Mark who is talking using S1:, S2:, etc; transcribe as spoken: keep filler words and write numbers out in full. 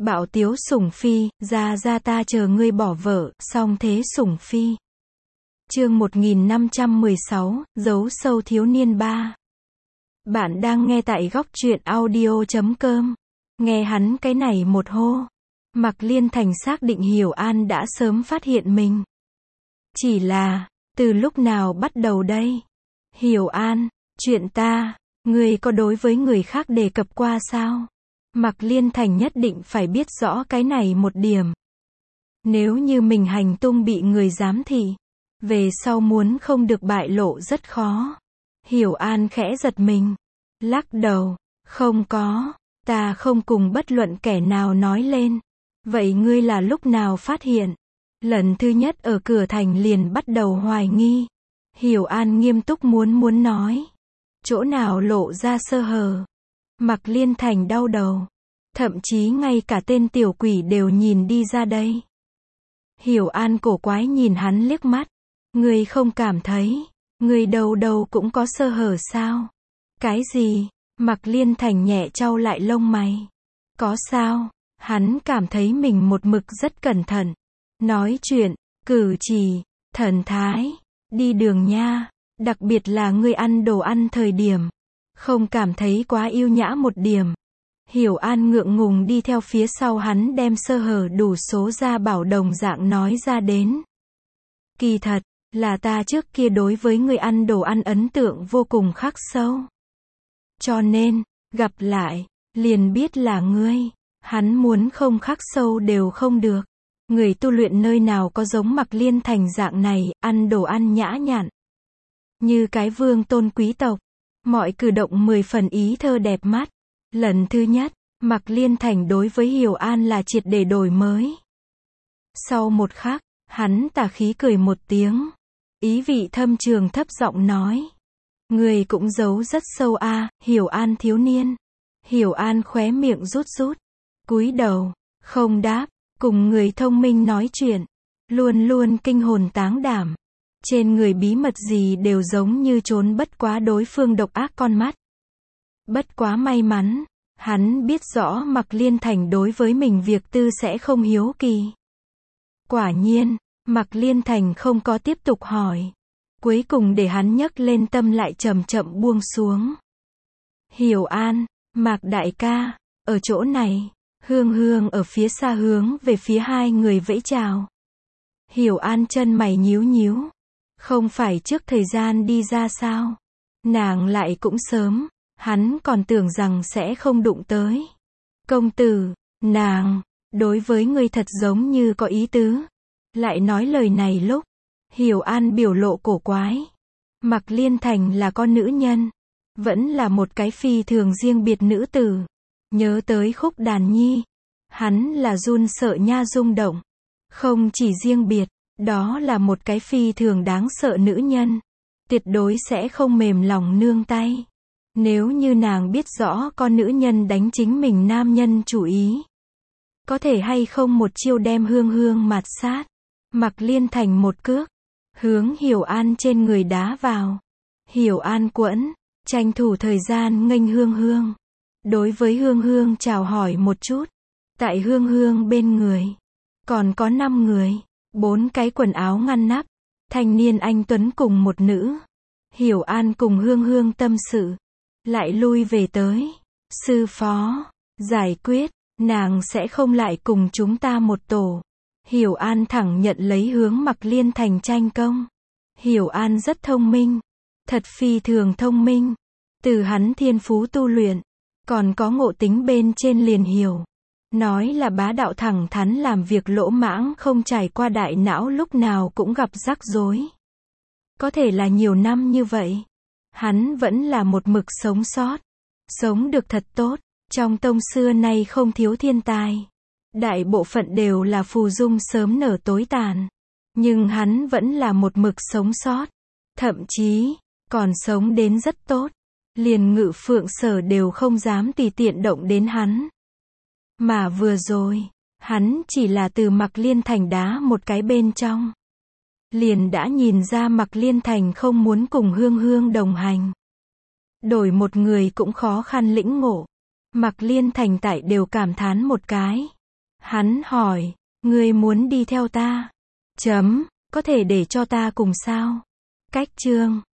S1: Bạo tiếu sủng phi, ra ra ta chờ ngươi bỏ vợ, song thế sủng phi. Chương một nghìn năm trăm mười sáu, giấu sâu thiếu niên ba. Bạn đang nghe tại góc truyện audio chấm com. Nghe hắn cái này một hô. Mạc Liên Thành xác định Hiểu An đã sớm phát hiện mình. Chỉ là, từ lúc nào bắt đầu đây? Hiểu An, chuyện ta, ngươi có đối với người khác đề cập qua sao? Mạc Liên Thành nhất định phải biết rõ cái này một điểm. Nếu như mình hành tung bị người giám thị, về sau muốn không được bại lộ rất khó. Hiểu An khẽ giật mình, lắc đầu, không có, ta không cùng bất luận kẻ nào nói lên. Vậy ngươi là lúc nào phát hiện? Lần thứ nhất ở cửa thành liền bắt đầu hoài nghi. Hiểu An nghiêm túc muốn muốn nói. Chỗ nào lộ ra sơ hở? Mạc Liên Thành đau đầu. Thậm chí ngay cả tên tiểu quỷ đều nhìn đi ra đây. Hiểu An cổ quái nhìn hắn liếc mắt. Ngươi không cảm thấy, ngươi đầu đầu cũng có sơ hở sao? Cái gì? Mạc Liên Thành nhẹ chau lại lông mày. Có sao? Hắn cảm thấy mình một mực rất cẩn thận. Nói chuyện, cử chỉ, thần thái, đi đường nha, đặc biệt là ngươi ăn đồ ăn thời điểm. Không cảm thấy quá yêu nhã một điểm. Hiểu An ngượng ngùng đi theo phía sau hắn đem sơ hở đủ số ra bảo đồng dạng nói ra đến. Kỳ thật, là ta trước kia đối với người ăn đồ ăn ấn tượng vô cùng khắc sâu. Cho nên, gặp lại, liền biết là ngươi. Hắn muốn không khắc sâu đều không được. Người tu luyện nơi nào có giống Mạc Liên Thành dạng này, ăn đồ ăn nhã nhặn. Như cái vương tôn quý tộc. Mọi cử động mười phần ý thơ đẹp mắt. Lần thứ nhất, Mạc Liên Thành đối với Hiểu An là triệt để đổi mới. Sau một khắc, hắn tà khí cười một tiếng. Ý vị thâm trường thấp giọng nói. Người cũng giấu rất sâu a, à, Hiểu An thiếu niên. Hiểu An khóe miệng rút rút. Cúi đầu, không đáp, cùng người thông minh nói chuyện. Luôn luôn kinh hồn táng đảm. Trên người bí mật gì đều giống như trốn bất quá đối phương độc ác con mắt. Bất quá may mắn, hắn biết rõ Mạc Liên Thành đối với mình việc tư sẽ không hiếu kỳ. Quả nhiên, Mạc Liên Thành không có tiếp tục hỏi. Cuối cùng để hắn nhấc lên tâm lại chậm chậm buông xuống. Hiểu An, Mạc đại ca, ở chỗ này. Hương Hương ở phía xa hướng về phía hai người vẫy chào. Hiểu An chân mày nhíu nhíu. Không phải trước thời gian đi ra sao? Nàng lại cũng sớm. Hắn còn tưởng rằng sẽ không đụng tới. Công tử, nàng, đối với ngươi thật giống như có ý tứ. Lại nói lời này lúc, Hiểu An biểu lộ cổ quái. Mạc Liên Thành là con nữ nhân. Vẫn là một cái phi thường riêng biệt nữ tử. Nhớ tới khúc đàn nhi. Hắn là run sợ nha rung động. Không chỉ riêng biệt, đó là một cái phi thường đáng sợ nữ nhân. Tuyệt đối sẽ không mềm lòng nương tay. Nếu như nàng biết rõ con nữ nhân đánh chính mình nam nhân chủ ý. Có thể hay không một chiêu đem Hương Hương mạt sát. Mạc Liên Thành một cước. Hướng Hiểu An trên người đá vào. Hiểu An quẫn. Tranh thủ thời gian nghênh Hương Hương. Đối với Hương Hương chào hỏi một chút. Tại Hương Hương bên người. Còn có năm người. Bốn cái quần áo ngăn nắp. Thanh niên anh tuấn cùng một nữ. Hiểu An cùng Hương Hương tâm sự. Lại lui về tới. Sư phó. Giải quyết. Nàng sẽ không lại cùng chúng ta một tổ. Hiểu An thẳng nhận lấy hướng Mạc Liên Thành tranh công. Hiểu An rất thông minh. Thật phi thường thông minh. Từ hắn thiên phú tu luyện. Còn có ngộ tính bên trên liền hiểu. Nói là bá đạo thẳng thắn làm việc lỗ mãng không trải qua đại não lúc nào cũng gặp rắc rối. Có thể là nhiều năm như vậy. Hắn vẫn là một mực sống sót. Sống được thật tốt. Trong tông xưa nay không thiếu thiên tài. Đại bộ phận đều là phù dung sớm nở tối tàn. Nhưng hắn vẫn là một mực sống sót. Thậm chí, còn sống đến rất tốt. Liền Ngự Phượng Sở đều không dám tùy tiện động đến hắn. Mà vừa rồi, hắn chỉ là từ Mạc Liên Thành đá một cái bên trong. Liền đã nhìn ra Mạc Liên Thành không muốn cùng Hương Hương đồng hành. Đổi một người cũng khó khăn lĩnh ngộ. Mạc Liên Thành tại đều cảm thán một cái. Hắn hỏi, ngươi muốn đi theo ta? Chấm, có thể để cho ta cùng sao? Cách chương